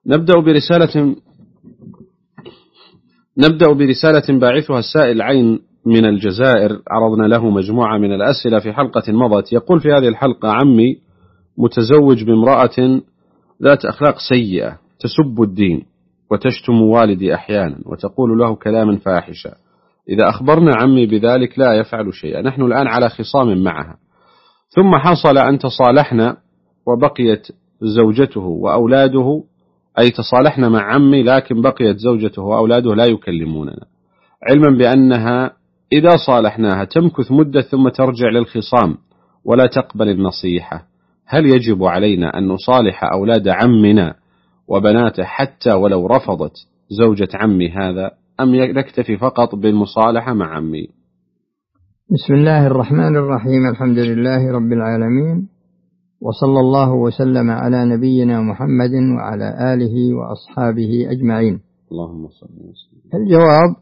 نبدأ برسالة باعثها السائل عين من الجزائر. عرضنا له مجموعة من الأسئلة في حلقة مضت. يقول في هذه الحلقة: عمي متزوج بامرأة ذات أخلاق سيئة، تسب الدين وتشتم والدي أحيانا وتقول له كلاما فاحشا. إذا أخبرنا عمي بذلك لا يفعل شيئا. نحن الآن على خصام معها، ثم حصل أن تصالحنا وبقيت زوجته وأولاده، أي تصالحنا مع عمي لكن بقيت زوجته وأولاده لا يكلموننا، علما بأنها إذا صالحناها تمكث مدة ثم ترجع للخصام ولا تقبل النصيحة. هل يجب علينا أن نصالح أولاد عمنا وبناته حتى ولو رفضت زوجة عمي هذا، أم نكتفي فقط بالمصالحة مع عمي؟ بسم الله الرحمن الرحيم. الحمد لله رب العالمين، وصلى الله وسلم على نبينا محمد وعلى آله وأصحابه أجمعين. اللهم صل وسلم. الجواب: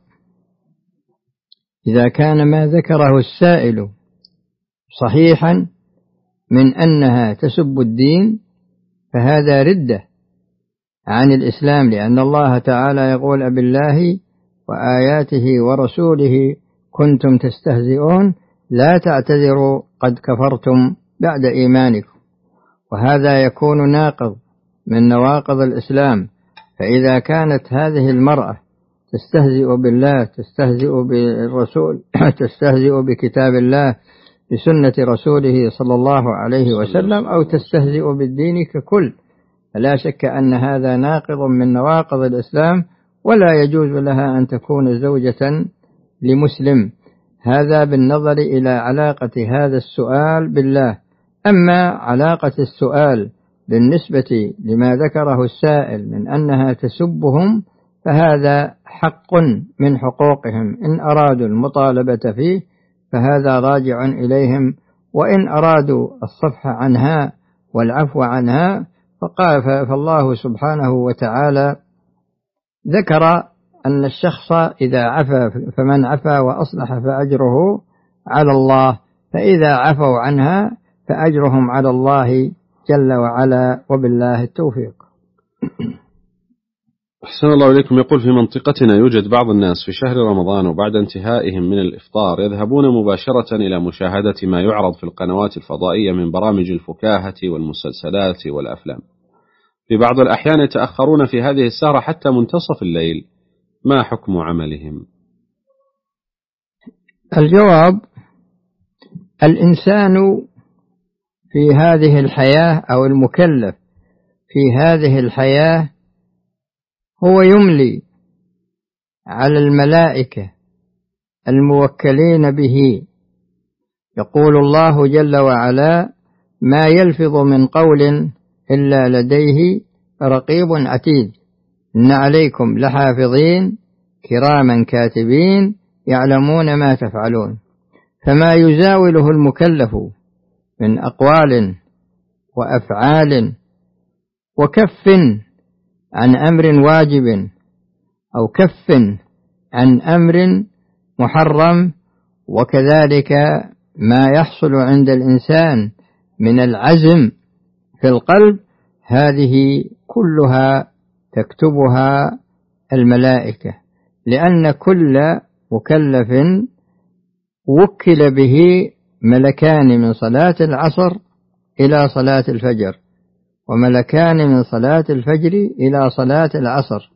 إذا كان ما ذكره السائل صحيحا من أنها تسب الدين فهذا ردة عن الإسلام، لأن الله تعالى يقول: أبالله وآياته ورسوله كنتم تستهزئون لا تعتذروا قد كفرتم بعد إيمانكم. وهذا يكون ناقض من نواقض الإسلام. فإذا كانت هذه المرأة تستهزئ بالله، تستهزئ بالرسول، تستهزئ بكتاب الله، بسنة رسوله صلى الله عليه وسلم، أو تستهزئ بالدين ككل، فلا شك أن هذا ناقض من نواقض الإسلام، ولا يجوز لها أن تكون زوجة لمسلم. هذا بالنظر إلى علاقة هذا السؤال بالله. أما علاقة السؤال بالنسبة لما ذكره السائل من أنها تسبهم فهذا حق من حقوقهم، إن أرادوا المطالبة فيه فهذا راجع إليهم، وإن أرادوا الصفح عنها والعفو عنها فالله سبحانه وتعالى ذكر أن الشخص إذا عفا، فمن عفا وأصلح فأجره على الله، فإذا عفوا عنها فأجرهم على الله جل وعلا، وبالله التوفيق. أحسن الله إليكم. يقول: في منطقتنا يوجد بعض الناس في شهر رمضان وبعد انتهائهم من الإفطار يذهبون مباشرة إلى مشاهدة ما يعرض في القنوات الفضائية من برامج الفكاهة والمسلسلات والأفلام. في بعض الأحيان يتأخرون في هذه السهرة حتى منتصف الليل. ما حكم عملهم؟ الجواب: الإنسان في هذه الحياة أو المكلف في هذه الحياة هو يملي على الملائكة الموكلين به. يقول الله جل وعلا: ما يلفظ من قول إلا لديه رقيب عتيد، إن عليكم لحافظين كراما كاتبين يعلمون ما تفعلون. فما يزاوله المكلف من أقوال وأفعال وكف عن أمر واجب أو كف عن أمر محرم، وكذلك ما يحصل عند الإنسان من العزم في القلب، هذه كلها تكتبها الملائكة، لأن كل مكلف وكل به ملكان من صلاة العصر إلى صلاة الفجر، وملكان من صلاة الفجر إلى صلاة العصر،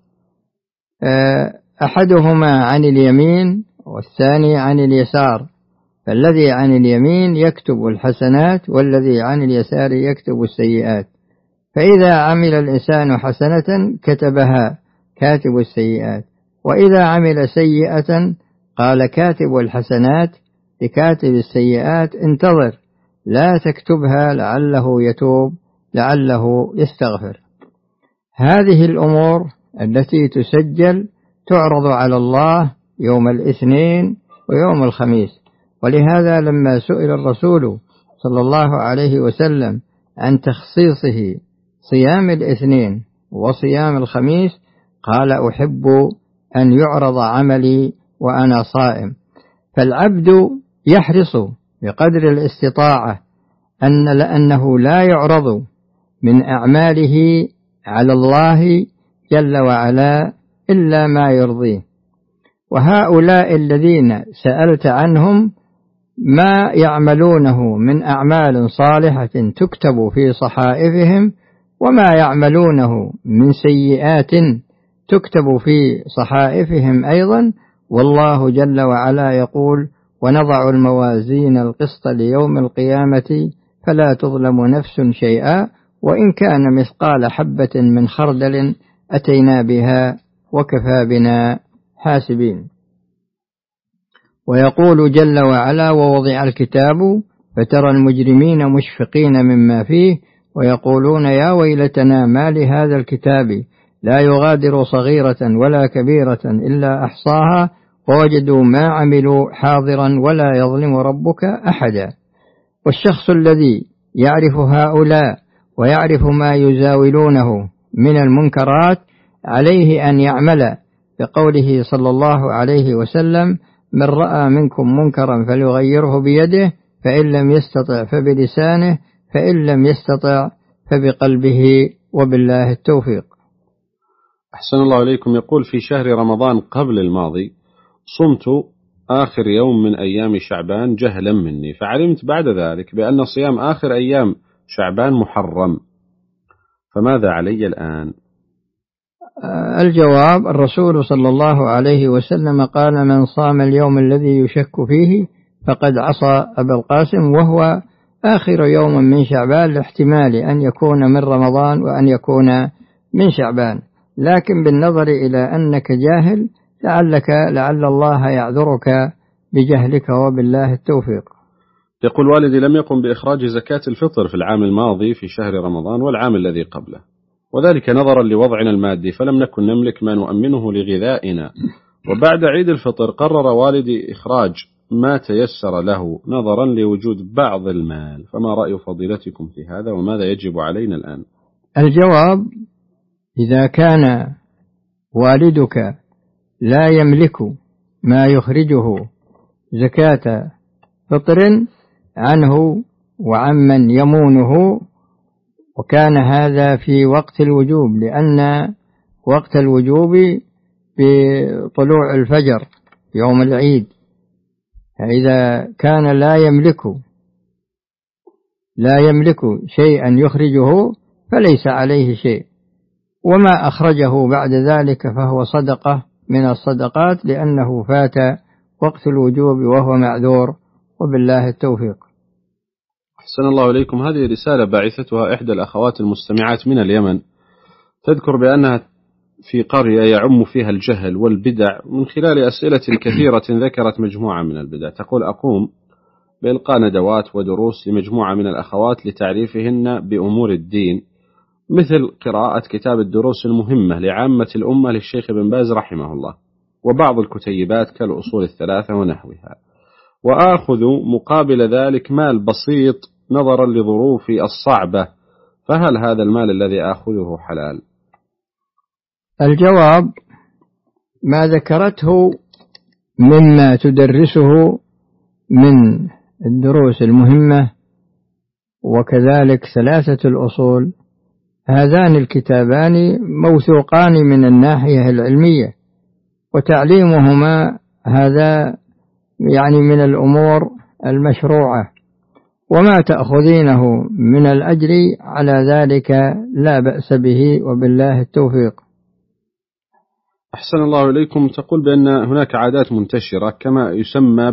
أحدهما عن اليمين والثاني عن اليسار. فالذي عن اليمين يكتب الحسنات، والذي عن اليسار يكتب السيئات. فإذا عمل الإنسان حسنة كتبها كاتب السيئات، وإذا عمل سيئة قال كاتب الحسنات لكاتب السيئات: انتظر لا تكتبها لعله يتوب، لعله يستغفر. هذه الأمور التي تسجل تعرض على الله يوم الاثنين ويوم الخميس. ولهذا لما سئل الرسول صلى الله عليه وسلم عن تخصيصه صيام الاثنين وصيام الخميس قال: أحب أن يعرض عملي وأنا صائم. فالعبد يحرص بقدر الاستطاعة لأنه لا يعرض من أعماله على الله جل وعلا إلا ما يرضيه. وهؤلاء الذين سألت عنهم ما يعملونه من أعمال صالحة تكتب في صحائفهم، وما يعملونه من سيئات تكتب في صحائفهم أيضا. والله جل وعلا يقول: ونضع الموازين القسط ليوم القيامة فلا تظلم نفس شيئا وإن كان مثقال حبة من خردل أتينا بها وكفى بنا حاسبين. ويقول جل وعلا: ووضع الكتاب فترى المجرمين مشفقين مما فيه ويقولون يا ويلتنا ما لهذا الكتاب لا يغادر صغيرة ولا كبيرة إلا أحصاها ووجدوا ما عملوا حاضرا ولا يظلم ربك أحدا. والشخص الذي يعرف هؤلاء ويعرف ما يزاولونه من المنكرات عليه أن يعمل بقوله صلى الله عليه وسلم: من رأى منكم منكرا فليغيره بيده فإن لم يستطع فبلسانه فإن لم يستطع فبقلبه وبالله التوفيق. أحسن الله إليكم. يقول: في شهر رمضان قبل الماضي صمت آخر يوم من أيام شعبان جهلا مني، فعلمت بعد ذلك بأن صيام آخر أيام شعبان محرم، فماذا علي الآن؟ الجواب: الرسول صلى الله عليه وسلم قال: من صام اليوم الذي يشك فيه فقد عصى أبا القاسم، وهو آخر يوم من شعبان، لاحتمال أن يكون من رمضان وأن يكون من شعبان، لكن بالنظر إلى أنك جاهل لعل الله يعذرك بجهلك وبالله التوفيق. يقول: والدي لم يقم بإخراج زكاة الفطر في العام الماضي في شهر رمضان والعام الذي قبله، وذلك نظرا لوضعنا المادي، فلم نكن نملك ما نؤمنه لغذائنا، وبعد عيد الفطر قرر والدي إخراج ما تيسر له نظرا لوجود بعض المال، فما رأي فضيلتكم في هذا وماذا يجب علينا الآن؟ الجواب: إذا كان والدك لا يملك ما يخرجه زكاة فطر عنه وعمن يمونه، وكان هذا في وقت الوجوب، لأن وقت الوجوب بطلوع الفجر يوم العيد، فإذا كان لا يملك شيئا يخرجه فليس عليه شيء، وما أخرجه بعد ذلك فهو صدقة من الصدقات، لأنه فات وقت الوجوب وهو معذور، وبالله التوفيق. أحسن الله إليكم. هذه رسالة باعثتها إحدى الأخوات المستمعات من اليمن، تذكر بأنها في قرية يعم فيها الجهل والبدع، من خلال أسئلة كثيرة ذكرت مجموعة من البدع. تقول: أقوم بإلقاء ندوات ودروس لمجموعة من الأخوات لتعريفهن بأمور الدين، مثل قراءة كتاب الدروس المهمة لعامة الأمة للشيخ بن باز رحمه الله، وبعض الكتيبات كالأصول الثلاثة ونحوها، وآخذ مقابل ذلك مال بسيط نظرا لظروفي الصعبة، فهل هذا المال الذي آخذه حلال؟ الجواب: ما ذكرته مما تدرسه من الدروس المهمة وكذلك ثلاثة الأصول، هذان الكتابان موثوقان من الناحية العلمية، وتعليمهما هذا يعني من الأمور المشروعة، وما تأخذينه من الأجر على ذلك لا بأس به، وبالله التوفيق. أحسن الله إليكم. تقول بأن هناك عادات منتشرة كما يسمى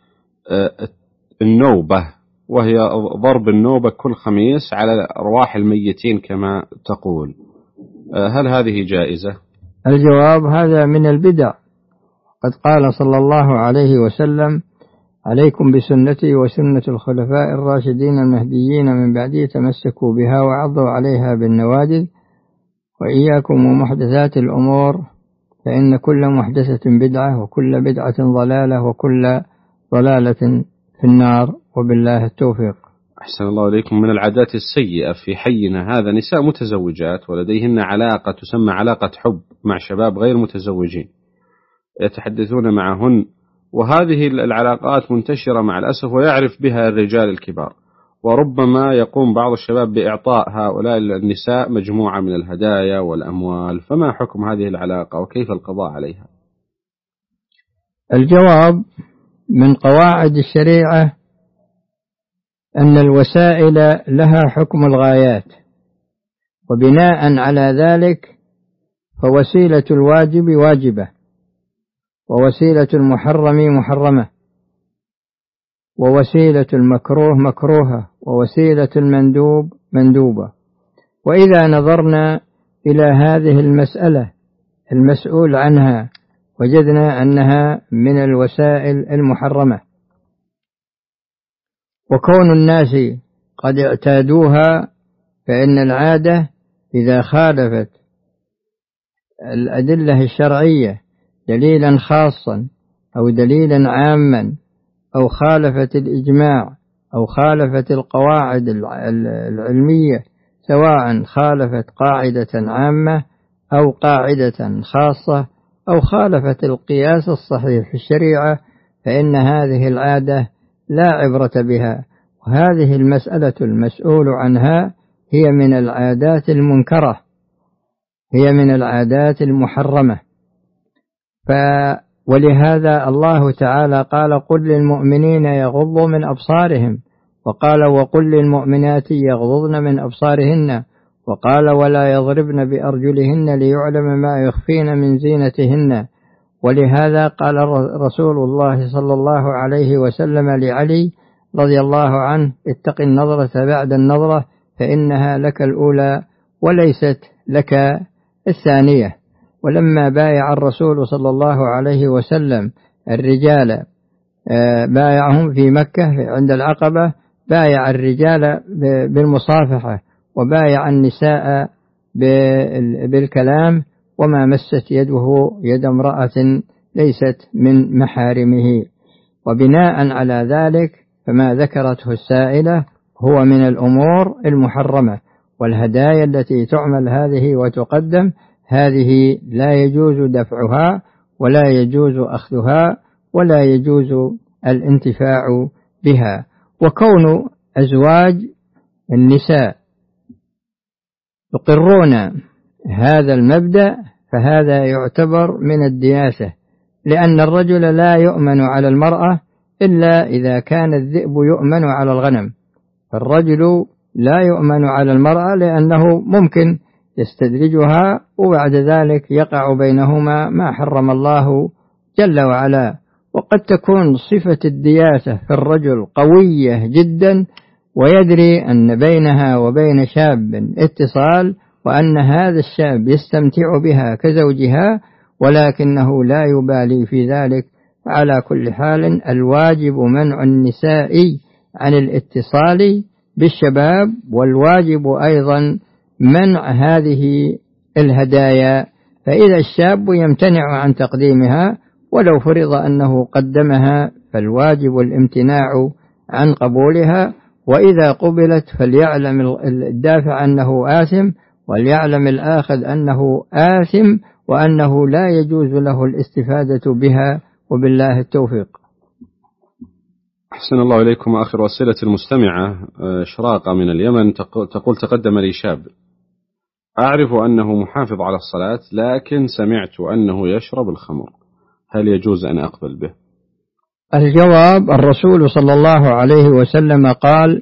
بالنوبة، وهي ضرب النوبة كل خميس على أرواح الميتين كما تقول، هل هذه جائزة؟ الجواب: هذا من البدع. قد قال صلى الله عليه وسلم: عليكم بسنتي وسنة الخلفاء الراشدين المهديين من بعدي، تمسكوا بها وعضوا عليها بالنواجذ، وإياكم ومحدثات الأمور، فإن كل محدثة بدعة وكل بدعة ضلالة وكل ضلالة في النار، وبالله التوفيق. أحسن الله إليكم. من العادات السيئة في حينا هذا نساء متزوجات ولديهن علاقة تسمى علاقة حب مع شباب غير متزوجين، يتحدثون معهن، وهذه العلاقات منتشرة مع الأسف ويعرف بها الرجال الكبار، وربما يقوم بعض الشباب بإعطاء هؤلاء النساء مجموعة من الهدايا والأموال، فما حكم هذه العلاقة وكيف القضاء عليها؟ الجواب: من قواعد الشريعة أن الوسائل لها حكم الغايات، وبناء على ذلك فوسيلة الواجب واجبة، ووسيلة المحرم محرمة، ووسيلة المكروه مكروهة، ووسيلة المندوب مندوبة. وإذا نظرنا إلى هذه المسألة المسؤول عنها وجدنا أنها من الوسائل المحرمة، وكون الناس قد اعتادوها، فإن العادة إذا خالفت الأدلة الشرعية دليلا خاصا أو دليلا عاما، أو خالفت الإجماع أو خالفت القواعد العلمية، سواء خالفت قاعدة عامة أو قاعدة خاصة أو خالفت القياس الصحيح في الشريعة، فإن هذه العادة لا عبرة بها. وهذه المسألة المسؤول عنها هي من العادات المنكرة، هي من العادات المحرمة. ولهذا الله تعالى قال: قل للمؤمنين يغضوا من أبصارهم، وقال: وقل للمؤمنات يغضضن من أبصارهن، وقال: ولا يضربن بأرجلهن ليعلم ما يخفين من زينتهن. ولهذا قال رسول الله صلى الله عليه وسلم لعلي رضي الله عنه: اتق النظرة بعد النظرة فإنها لك الأولى وليست لك الثانية. ولما بايع الرسول صلى الله عليه وسلم الرجال، بايعهم في مكة عند العقبة، بايع الرجال بالمصافحة، وبايع النساء بالكلام، وما مست يده يد امرأة ليست من محارمه. وبناء على ذلك فما ذكرته السائلة هو من الأمور المحرمة، والهدايا التي تعمل هذه وتقدم هذه لا يجوز دفعها، ولا يجوز أخذها، ولا يجوز الانتفاع بها. وكون أزواج النساء يقرون هذا المبدأ فهذا يعتبر من الدياسة، لأن الرجل لا يؤمن على المرأة إلا إذا كان الذئب يؤمن على الغنم، فالرجل لا يؤمن على المرأة لأنه ممكن يستدرجها، وبعد ذلك يقع بينهما ما حرم الله جل وعلا. وقد تكون صفة الدياسة في الرجل قوية جدا، ويدري أن بينها وبين شاب اتصال، وأن هذا الشاب يستمتع بها كزوجها، ولكنه لا يبالي في ذلك. على كل حال الواجب منع النساء عن الاتصال بالشباب، والواجب أيضا منع هذه الهدايا. فإذا الشاب يمتنع عن تقديمها ولو فرض أنه قدمها فالواجب الامتناع عن قبولها، وإذا قبلت فليعلم الدافع أنه آثم، وليعلم الآخذ أنه آثم، وأنه لا يجوز له الاستفادة بها، وبالله التوفيق. أحسن الله إليكم. آخر أسئلة المستمعة شراقة من اليمن تقول: تقدم لي شاب أعرف أنه محافظ على الصلاة، لكن سمعت أنه يشرب الخمر، هل يجوز أن أقبل به؟ الجواب: الرسول صلى الله عليه وسلم قال: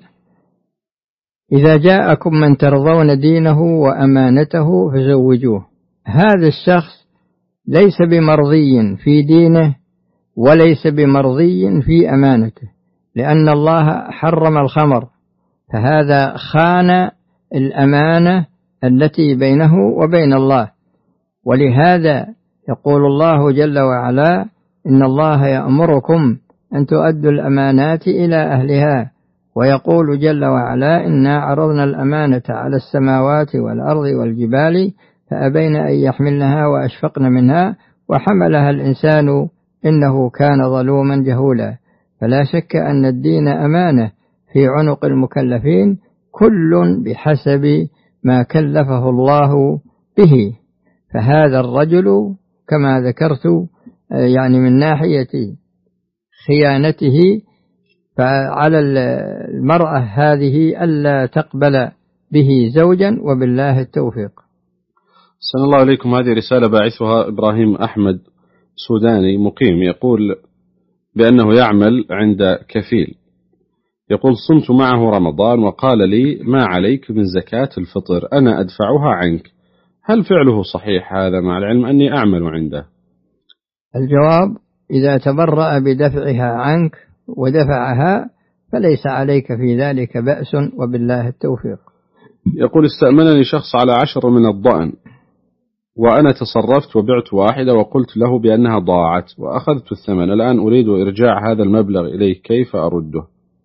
إذا جاءكم من ترضون دينه وأمانته فزوجوه. هذا الشخص ليس بمرضي في دينه وليس بمرضي في أمانته، لأن الله حرم الخمر، فهذا خان الأمانة التي بينه وبين الله. ولهذا يقول الله جل وعلا: إن الله يأمركم أن تؤدوا الأمانات إلى أهلها. ويقول جل وعلا: إنا عرضنا الأمانة على السماوات والأرض والجبال فأبين أن يحملنها وأشفقن منها وحملها الإنسان إنه كان ظلوما جهولا. فلا شك أن الدين أمانة في عنق المكلفين، كل بحسب ما كلفه الله به. فهذا الرجل كما ذكرت يعني من ناحية خيانته فعلى المرأة هذه ألا تقبل به زوجا، وبالله التوفيق. أحسن الله إليكم. هذه رسالة باعثها إبراهيم أحمد سوداني مقيم، يقول بأنه يعمل عند كفيل، يقول صمت معه رمضان وقال لي ما عليك من زكاة الفطر، أنا أدفعها عنك، هل فعله صحيح هذا مع العلم أني أعمل عنده؟ الجواب: إذا تبرأ بدفعها عنك ودفعها فليس عليك في ذلك بأس، وبالله التوفيق. يقول استأمنني شخص على 10 من الضأن، وأنا تصرفت وبعت واحدة وقلت له بأنها ضاعت وأخذت الثمن، الآن أريد إرجاع هذا المبلغ إليه، كيف أرده؟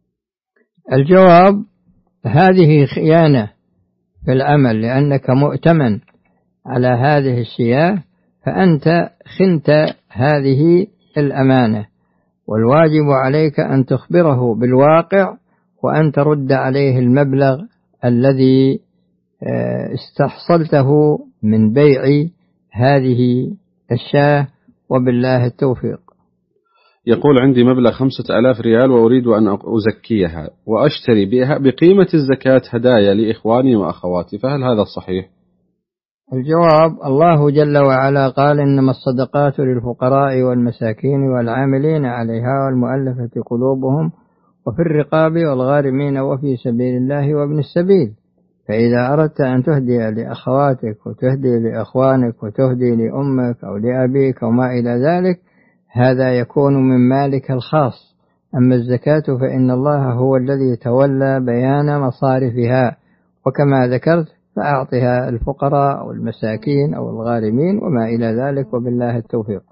الجواب: هذه خيانة في العمل، لأنك مؤتمن على هذه الشياه، فأنت خنت هذه الأمانة، والواجب عليك أن تخبره بالواقع وأن ترد عليه المبلغ الذي استحصلته من بيع هذه الشاة، وبالله التوفيق. يقول عندي مبلغ 5000 ريال وأريد أن أزكيها وأشتري بها بقيمة الزكاة هدايا لإخواني وأخواتي، فهل هذا صحيح؟ الجواب: الله جل وعلا قال إنما الصدقات للفقراء والمساكين والعاملين عليها والمؤلفة قلوبهم وفي الرقاب والغارمين وفي سبيل الله وابن السبيل، فإذا أردت أن تهدي لأخواتك وتهدي لأخوانك وتهدي لأمك أو لأبيك أو ما إلى ذلك، هذا يكون من مالك الخاص. أما الزكاة فإن الله هو الذي تولى بيان مصارفها، وكما ذكرت فأعطها الفقراء أو المساكين أو الغارمين وما إلى ذلك، وبالله التوفيق.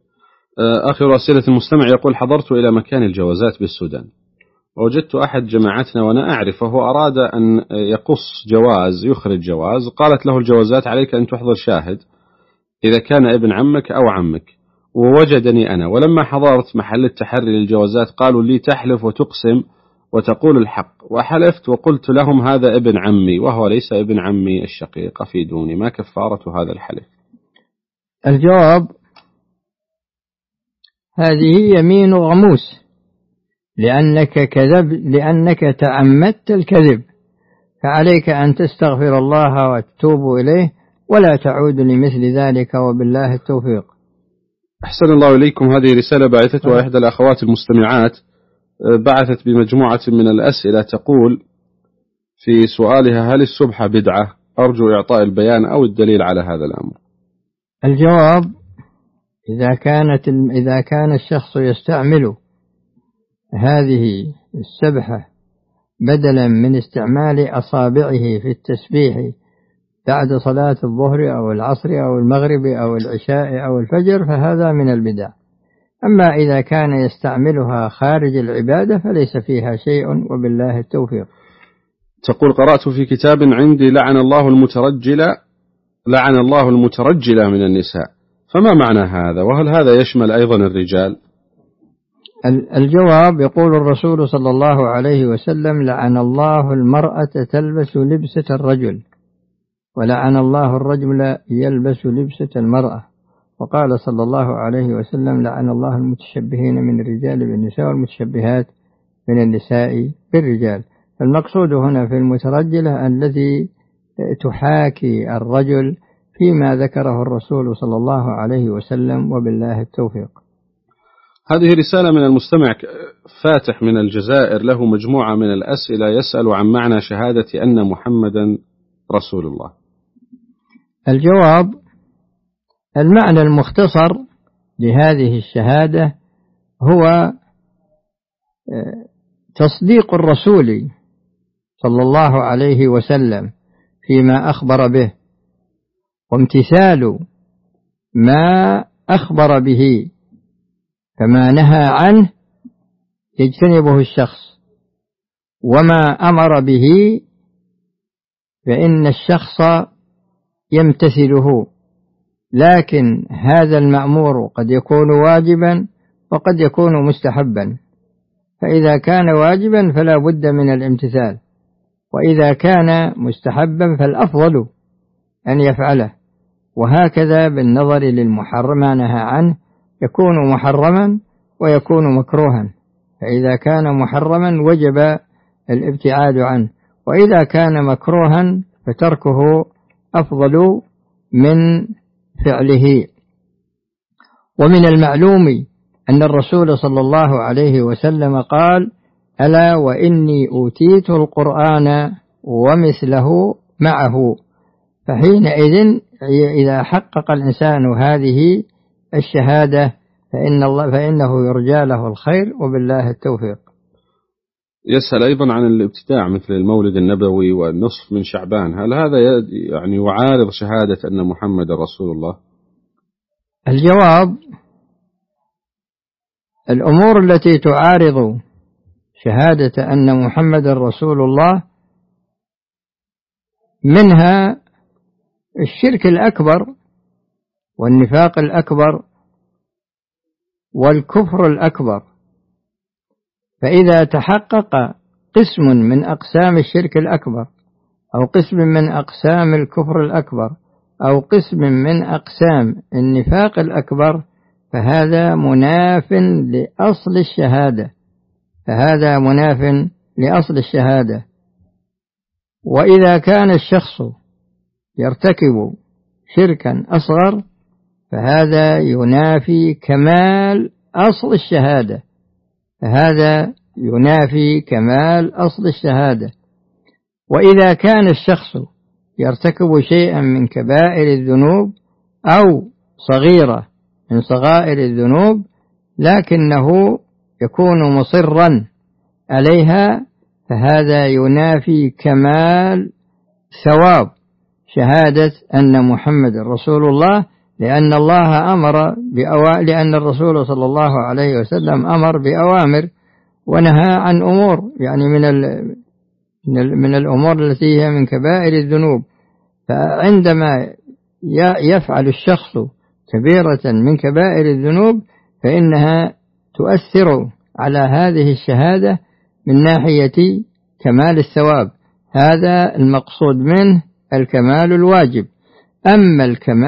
آخر أسئلة المستمع يقول حضرت إلى مكان الجوازات بالسودان، ووجدت أحد جماعتنا وأنا أعرفه أراد أن يقص جواز، يخرج جواز، قالت له الجوازات عليك أن تحضر شاهد إذا كان ابن عمك أو عمك، ووجدني أنا، ولما حضرت محل التحري للجوازات قالوا لي تحلف وتقسم وتقول الحق، وحلفت وقلت لهم هذا ابن عمي وهو ليس ابن عمي الشقيق، أفيدوني ما كفارة هذا الحلف؟ الجواب: هذه يمين غموس، لأنك تعمدت الكذب، فعليك أن تستغفر الله وتتوب إليه ولا تعود لمثل ذلك، وبالله التوفيق. أحسن الله إليكم. هذه رسالة بعثتها إحدى الأخوات المستمعات، بعثت بمجموعة من الأسئلة، تقول في سؤالها هل السبحة بدعة؟ أرجو إعطاء البيان أو الدليل على هذا الأمر. الجواب: إذا كان الشخص يستعمل هذه السبحة بدلا من استعمال أصابعه في التسبيح بعد صلاة الظهر أو العصر أو المغرب أو العشاء أو الفجر فهذا من البدع. أما إذا كان يستعملها خارج العبادة فليس فيها شيء، وبالله التوفيق. تقول قرأت في كتاب عندي لعن الله المترجلة من النساء، فما معنى هذا؟ وهل هذا يشمل أيضا الرجال؟ الجواب: يقول الرسول صلى الله عليه وسلم لعن الله المرأة تلبس لبسة الرجل، ولعن الله الرجل يلبس لبسة المرأة، وقال صلى الله عليه وسلم لعن الله المتشبهين من الرجال بالنساء والمتشبهات من النساء بالرجال. فالمقصود هنا في المترجلة التي تحاكي الرجل فيما ذكره الرسول صلى الله عليه وسلم، وبالله التوفيق. هذه رسالة من المستمع فاتح من الجزائر، له مجموعة من الأسئلة، يسأل عن معنى شهادة أن محمدا رسول الله. الجواب: المعنى المختصر لهذه الشهادة هو تصديق الرسول صلى الله عليه وسلم فيما أخبر به، وامتثال ما أخبر به، فما نهى عنه يجتنبه الشخص، وما أمر به فإن الشخص يمتثله، لكن هذا المأمور قد يكون واجبا وقد يكون مستحبا، فإذا كان واجبا فلا بد من الامتثال، وإذا كان مستحبا فالأفضل أن يفعله، وهكذا بالنظر للمحرم ما نهى عنه يكون محرما ويكون مكروها، فإذا كان محرما وجب الابتعاد عنه، وإذا كان مكروها فتركه أفضل من فعله. ومن المعلوم أن الرسول صلى الله عليه وسلم قال: ألا وإني أوتيت القرآن ومثله معه. فحينئذ إذا حقق الإنسان هذه الشهادة فإنه يرجى له الخير، وبالله التوفيق. يسأل أيضا عن الابتداع مثل المولد النبوي والنصف من شعبان، هل هذا يعني يعارض شهادة أن محمد رسول الله؟ الجواب: الأمور التي تعارض شهادة أن محمد رسول الله منها الشرك الأكبر والنفاق الأكبر والكفر الأكبر. فإذا تحقق قسم من أقسام الشرك الأكبر أو قسم من أقسام الكفر الأكبر أو قسم من أقسام النفاق الأكبر فهذا مناف لأصل الشهادة. وإذا كان الشخص يرتكب شركا أصغر فهذا ينافي كمال أصل الشهادة. وإذا كان الشخص يرتكب شيئا من كبائر الذنوب أو صغيرة من صغائر الذنوب لكنه يكون مصرا عليها فهذا ينافي كمال ثواب شهادة أن محمد رسول الله، لأن الرسول صلى الله عليه وسلم أمر بأوامر ونهى عن أمور، يعني من الأمور التي هي من كبائر الذنوب. فعندما يفعل الشخص كبيرة من كبائر الذنوب فإنها تؤثر على هذه الشهادة من ناحية كمال الثواب، هذا المقصود منه الكمال الواجب. أما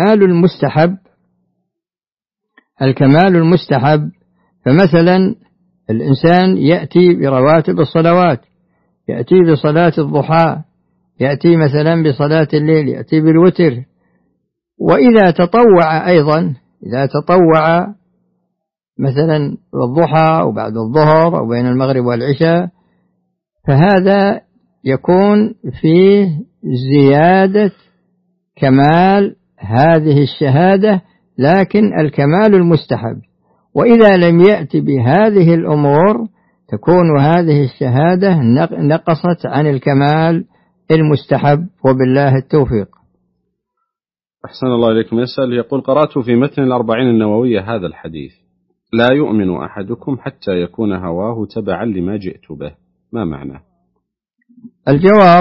الكمال المستحب فمثلا الإنسان يأتي برواتب الصلوات، يأتي بصلاة الضحى، يأتي مثلا بصلاة الليل، يأتي بالوتر. وإذا تطوع أيضا، إذا تطوع مثلا الضحى أو بعد الظهر أو بين المغرب والعشاء فهذا يكون فيه زيادة كمال هذه الشهادة، لكن الكمال المستحب. وإذا لم يأتي بهذه الأمور تكون هذه الشهادة نقصت عن الكمال المستحب، وبالله التوفيق. أحسن الله إليكم. يسأل يقول: قرأت في متن الأربعين النووية هذا الحديث: لا يؤمن أحدكم حتى يكون هواه تبعا لما جئت به، ما معناه؟ الجواب: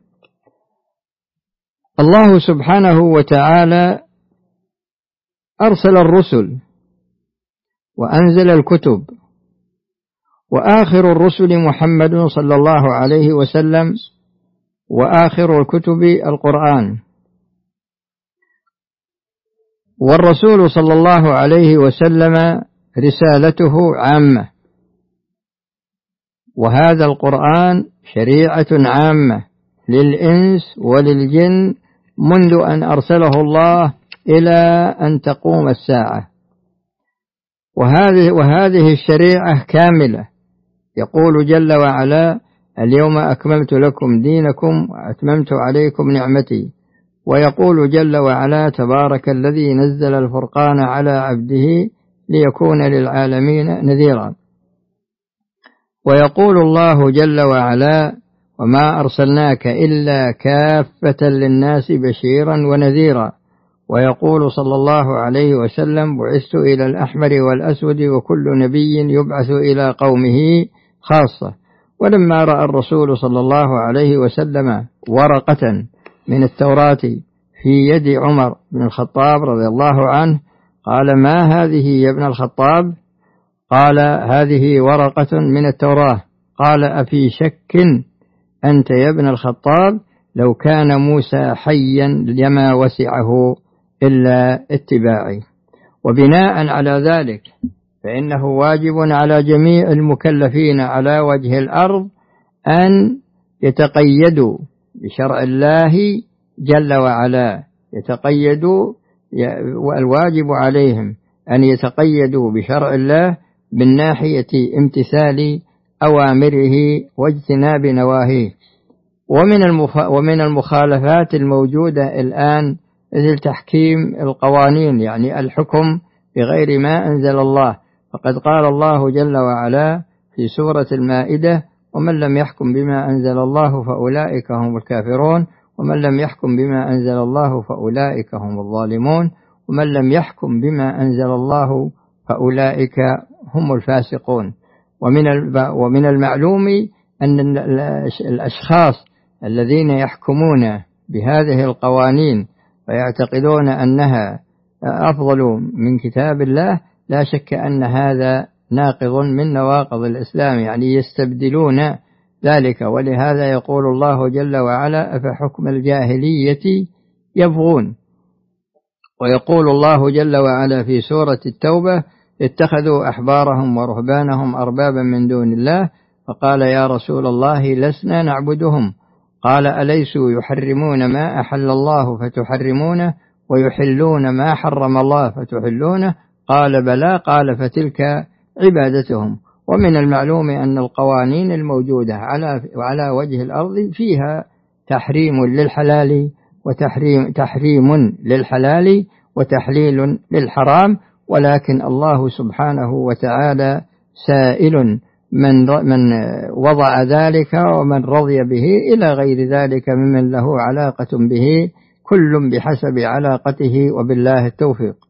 الله سبحانه وتعالى أرسل الرسل وأنزل الكتب، وآخر الرسل محمد صلى الله عليه وسلم، وآخر الكتب القرآن. والرسول صلى الله عليه وسلم رسالته عامة، وهذا القرآن شريعة عامة للإنس وللجن منذ أن أرسله الله إلى أن تقوم الساعة. وهذه الشريعة كاملة. يقول جل وعلا: اليوم أكملت لكم دينكم وأتممت عليكم نعمتي. ويقول جل وعلا: تبارك الذي نزل الفرقان على عبده ليكون للعالمين نذيرا. ويقول الله جل وعلا: وما أرسلناك إلا كافة للناس بشيرا ونذيرا. ويقول صلى الله عليه وسلم: بعثت إلى الأحمر والأسود وكل نبي يبعث إلى قومه خاصة. ولما رأى الرسول صلى الله عليه وسلم ورقة من التوراة في يد عمر بن الخطاب رضي الله عنه قال: ما هذه يا ابن الخطاب؟ قال: هذه ورقة من التوراة. قال: أفي شك أنت يا ابن الخطاب؟ لو كان موسى حيا لما وسعه إلا اتباعي. وبناء على ذلك فإنه واجب على جميع المكلفين على وجه الأرض أن يتقيدوا بشرع الله جل وعلا، والواجب عليهم أن يتقيدوا بشرع الله من ناحية امتثال أوامره واجتناب نواهيه. ومن المخالفات الموجودة الآن مثل تحكيم القوانين، يعني الحكم بغير ما أنزل الله، فقد قال الله جل وعلا في سورة المائدة: ومن لم يحكم بما أنزل الله فأولئك هم الكافرون، ومن لم يحكم بما أنزل الله فأولئك هم الظالمون، ومن لم يحكم بما أنزل الله فأولئك هم الفاسقون. ومن المعلوم أن الأشخاص الذين يحكمون بهذه القوانين ويعتقدون أنها أفضل من كتاب الله، لا شك أن هذا ناقض من نواقض الإسلام، يعني يستبدلون ذلك. ولهذا يقول الله جل وعلا: أفحكم الجاهلية يبغون. ويقول الله جل وعلا في سورة التوبة: اتخذوا أحبارهم ورهبانهم أربابا من دون الله، فقال: يا رسول الله لسنا نعبدهم. قال: أليسوا يحرمون ما أحل الله فتحرمونه ويحلون ما حرم الله فتحلونه؟ قال: بلى. قال: فتلك عبادتهم. ومن المعلوم أن القوانين الموجودة على وجه الأرض فيها تحريم للحلال تحريم للحلال وتحليل للحرام، ولكن الله سبحانه وتعالى سائل من وضع ذلك ومن رضي به إلى غير ذلك ممن له علاقة به، كل بحسب علاقته، وبالله التوفيق.